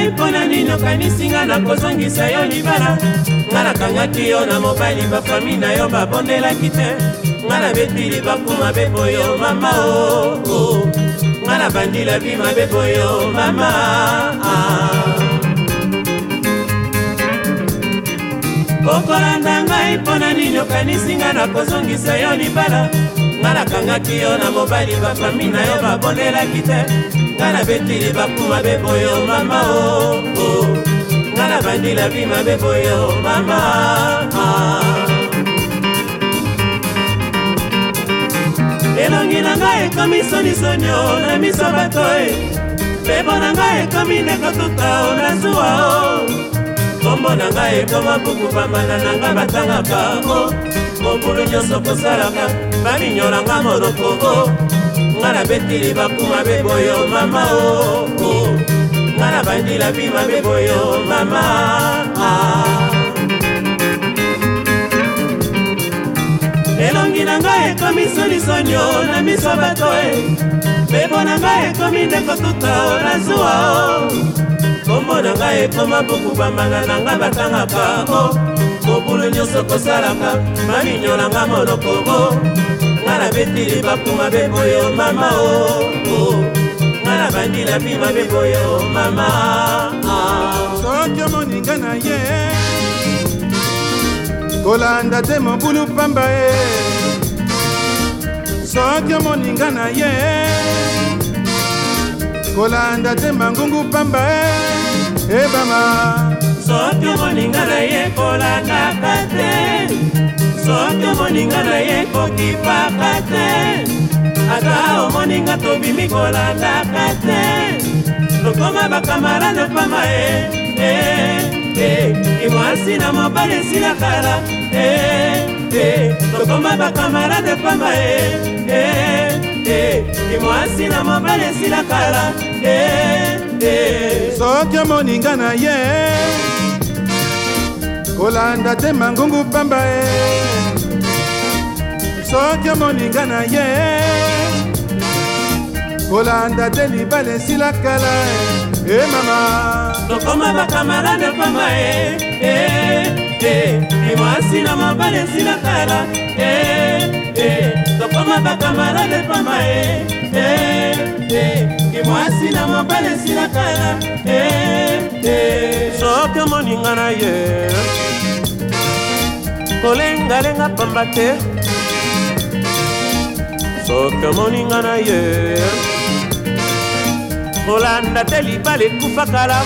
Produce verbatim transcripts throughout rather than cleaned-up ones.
ngai mpona nini okanisinga na kozongisa yo libala. Nga nakangaki yo na mobali bafami na yo babondelaki te. Nga nabetili bakuma beboyo mama o. Nga nabandila bima beboyo mama. Okolanda ngai mpona nini okanisinga na kozongisa yo libala. Nga nakangaki yo na mobali bafami na yo babondelaki te. Nga nabetili bakuma beboyo mama o. Nga nabandila bima beboyo mama. Elongi na ngai ekomi sonisonio na miso bato e. Bebo na ngai ekomi ndeko tuta o na zuwa o. Kombo na ngai ekoma buku pambana na ngai batangaka o. Mobulu nyonso kosalaka baminyoranga monoko o. Nga nabetili bakuma beboyo mama o. Nga nabandila bima beboyo mama. Elongi na ngai ekomi sonisonio na miso bato e. Bebo na ngai ekomi ndeko tuta o na zuwa o. Kombo na ngai ekoma buku bambana na ngai batangaka o. Mobulu nyonso kosalaka baminyoranga monoko o. Nga nabetili bakuma beboyo mama o. Nga nabandila bima beboyo mama. Soki omoninga na ye kolanda te mobulu pamba e. Soki omoninga na ye kolanda te mangungu pamba e. Ebama soki omoninga na ye kolandaka te. Soki omoninga na ye kokipaka te. Ata omoninga tobimi kolandaka te. Tokoma bakamarade pamba e. Imwasi na mobali sila kala. Tokoma bakamarade pamba e. Imwasi na mobali sila kala. Soki omoninga na ye kolanda te mangungu pamba e. Soki omoninga na ye kolanda te libala esila kala e mama. Tokoma bakamarade pamba e. Imwasi na mobali esila kala. Tokoma bakamarade pamba e. Imwasi na mobali esila kala. Soki omoninga na ye kolengalenga pamba te. Soki omoninga na ye kolanda te libala ekufa kala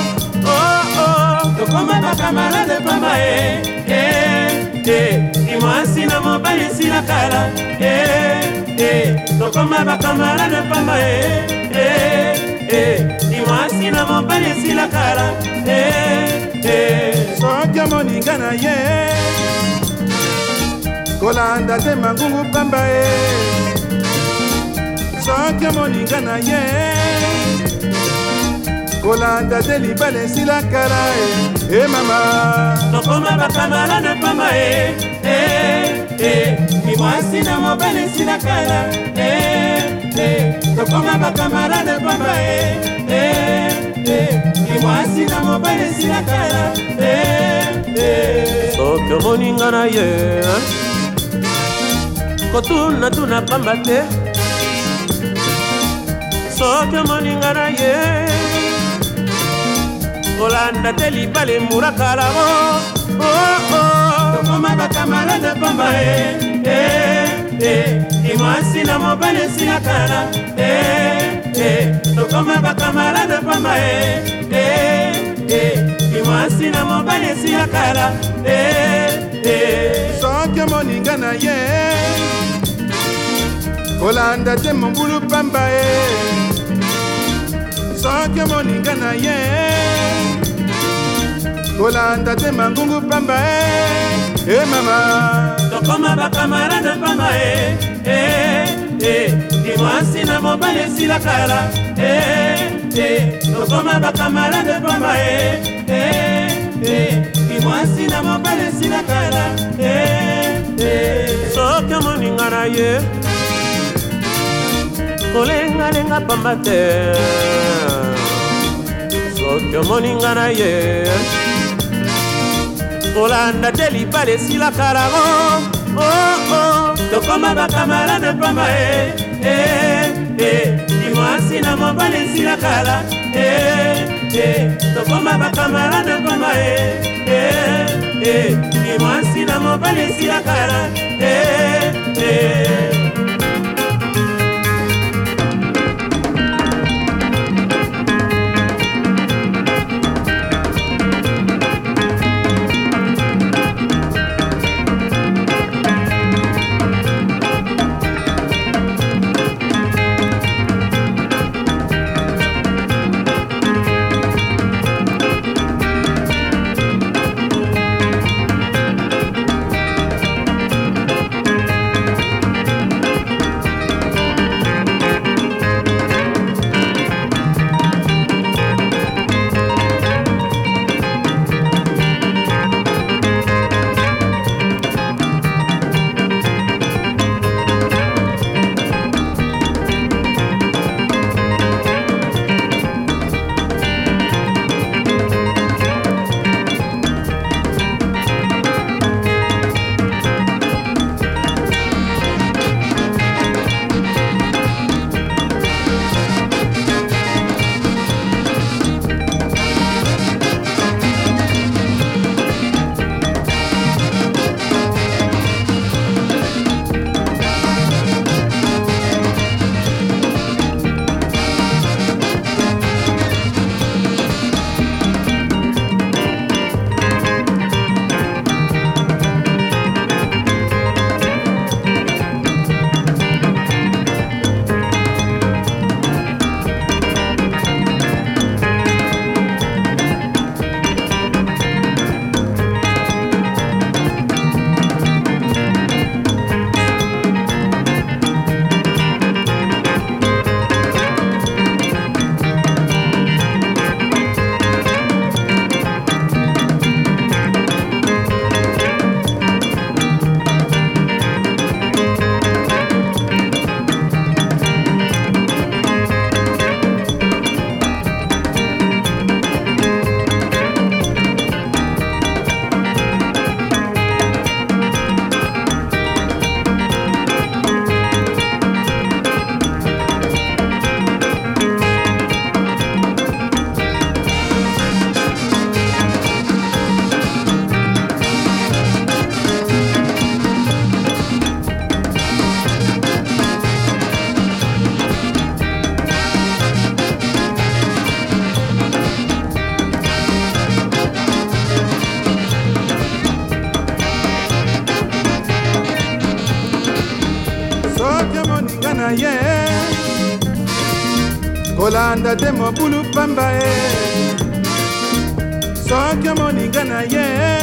o. Tokoma bakamarade pamba e. Imwasi na mobali esila kala. Tokoma bakamarade pamba e. Imwasi na mobali esila kala. Soki omoninga na ye kolanda te mangungu pamba e. Soki omoninga na ye kolanda te libala esila kala e mama. Tokoma bakamarade pamba e. Imwasi na mobali esila kala. Tokoma bakamarade pamba e. Imwasi na mobali esila kala. Soki omoninga na ye kotuna tuna pamba te. Soki omoninga na ye kolanda te libala emura kala o. Tokoma bakamarade pamba e. Imwasi na mobali esila kala. Tokoma bakamarade pamba e. Imwasi na mobali esila kala. Soki omoninga na ye kolanda te mobulu pamba e. Soki omoninga na ye kolanda te mangungu pamba e mama. Tokoma bakamarade pamba e. Imwasi na mobali esila kala. Tokoma bakamarade pamba e. Imwasi na mobali esila kala. Soki omoninga na ye kolengalenga pamba te. soki omoni nga na ye kolanda te libala esila kalago tokoma bakamarade pamba dimwasi na mobali esila kala tokoma bakamarade pamba dimwasi na mobali esila kala na ye kolanda te mobulu pamba ye soki moninga na ye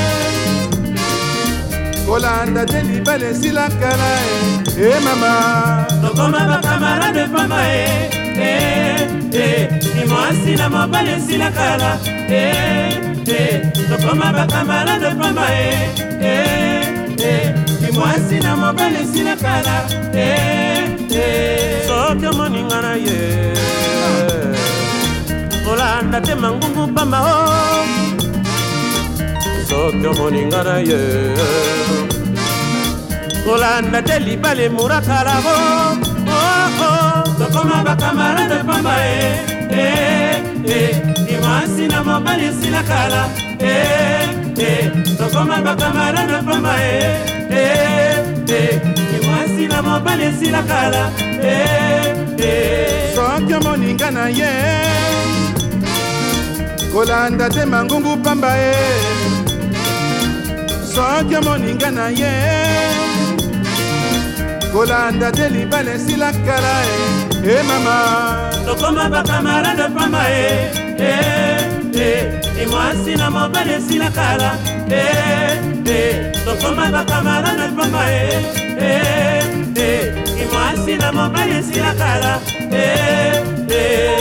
kolanda te libala esila kala e mama tokoma bakamarade pamba ye nimwasi na mobali esila kala tokoma bakamarade pamba ye nimwasi na mobali esila kala soki moninga na ye kolanda te mangungu pamba o soki moninga na ye kolanda te libala emurakala o tokoma bakamarade pamba ye nimwasi na mobali esila kala tokoma bakamarade pamba ye nimwasi na mobali esila kala soki moninga na ye kolanda te mangungu pamba ye soki moninga na ye kolanda te libala esila kala e mama tokoma bakamarade pamba ye nimwasi na mobali esila kala tokoma bakamarade pamba ye nimwasi na mobali esila kala